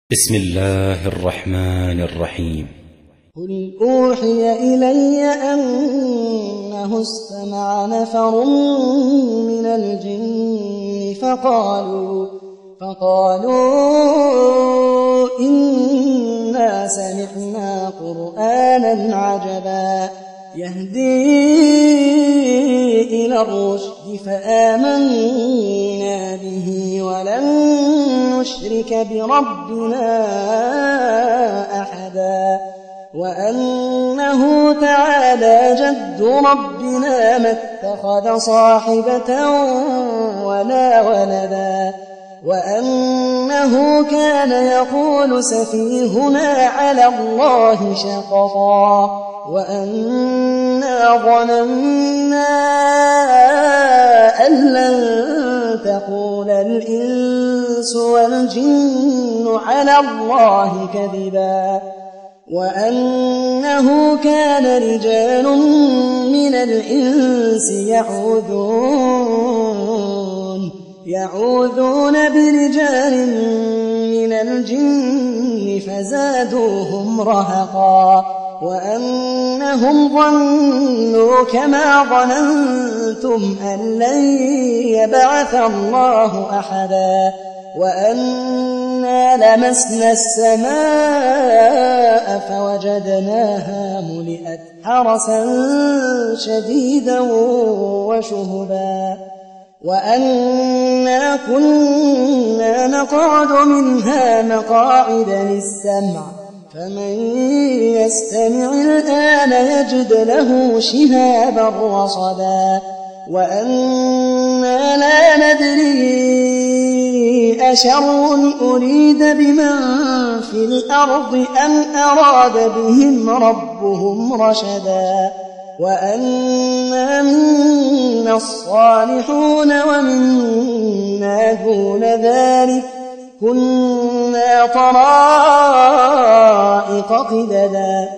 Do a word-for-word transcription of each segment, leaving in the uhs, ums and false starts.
بسم الله الرحمن الرحيم. قل أوحي إلي أنه استمع نفر من الجن فقالوا, فقالوا إنا سمعنا قرآنا عجبا يهدي إلى الرشد فآمنا به ولن نشرك بربنا أحدا وأنه تعالى جد ربنا ما اتخذ صاحبة ولا ولدا وأنه كان يقول سفيهنا على الله شططا وأنا ظننا أن لن تقول الإنس والجن على الله كذبا وأنه كان رجال من الإنس يعوذون يعوذون برجال من الجن فزادوهم رهقا وأنهم ظنوا كما ظننتم أن لن يبعث الله أحدا وأنا لمسنا السماء فوجدناها ملئت حرسا شديدا وشهبا وأنا كنا نقعد منها مقاعد للسمع فمن يستمع الآن يجد له شهابا رصدا وأنا لا ندري أشر أريد بمن في الأرض أم أراد بهم ربهم رشدا وأنا منا الصالحون ومنا دون ذلك كنا طرائق قددا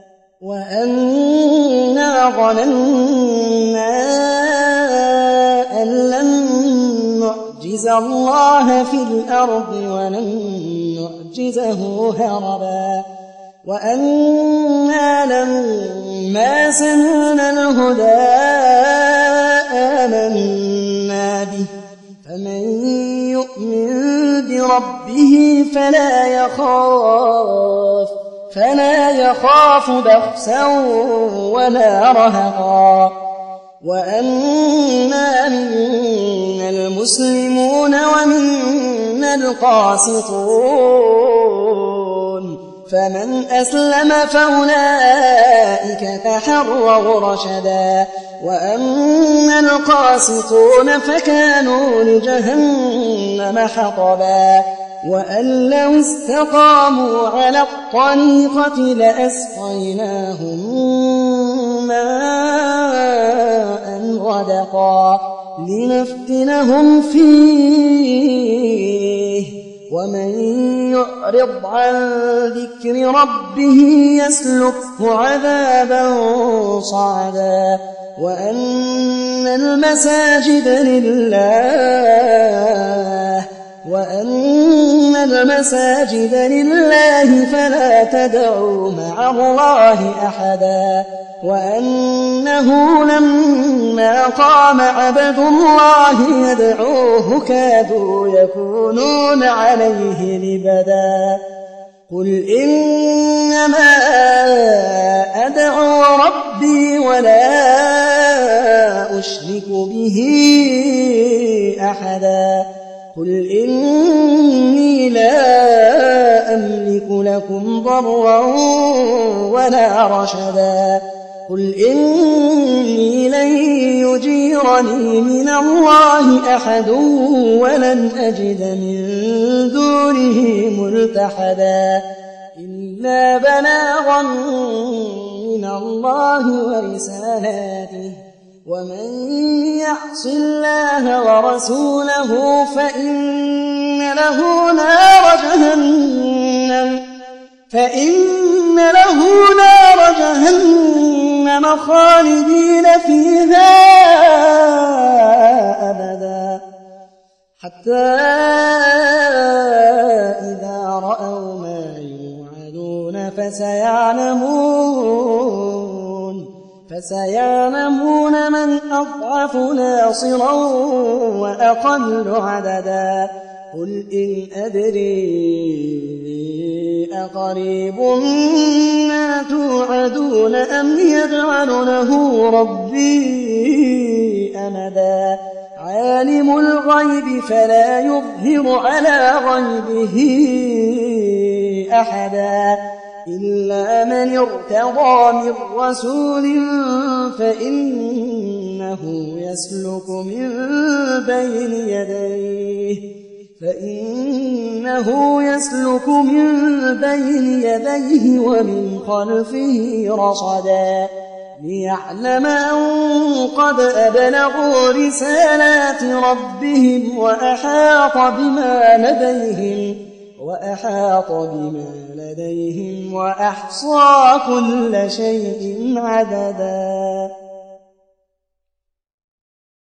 وأنا ظننا أن لن نعجز الله في الأرض ولن نعجزه هربا وأنا لما سمعنا الهدى آمنا به فمن يؤمن بربه فلا يخاف فلا يخاف بخسا ولا رهقا وأنا منا المسلمون ومنا القاسطون فمن أسلم فأولئك تحروا رشدا وأما القاسطون فكانوا لجهنم حطبا وأن لو استقاموا على الطريقة لأسقيناهم ماء غدقا لنفتنهم فيه ومن يعرض عن ذكر ربه يسلكه عذابا صعدا وأن المساجد لله وأن المساجد لله فلا تدعوا مع الله أحدا وأنه لما قام عبد الله يدعوه كادوا يكونون عليه لبدا قل إنما أدعو ربي ولا أشرك به أحدا قل إني لا أملك لكم ضرا ولا رشدا قل إني لن يجيرني من الله أحد ولن أجد من دونه ملتحدا إلا بلاغا من الله ورسالاته ومن يعص الله ورسوله فإن له نار جهنم فإن له نار جهنم خالدين فيها أبدا حتى إذا رأوا رأوا ما يوعدون فسيعلمون فسيعلمون من أضعف ناصرا وأقل عددا قل إن أدري أقريب ما توعدون أم يجعل له ربي أمدا عالم الغيب فلا يظهر على غيبه أحدا إلا من ارتضى من رسول فإنه يسلك من بين يديه فإنه يسلك من بين يديه ومن خلفه رصدا ليعلم أن قد أبلغوا رسالات ربهم وأحاط بما لديهم وأحاط بما لديهم وأحصى كل شيء عددا.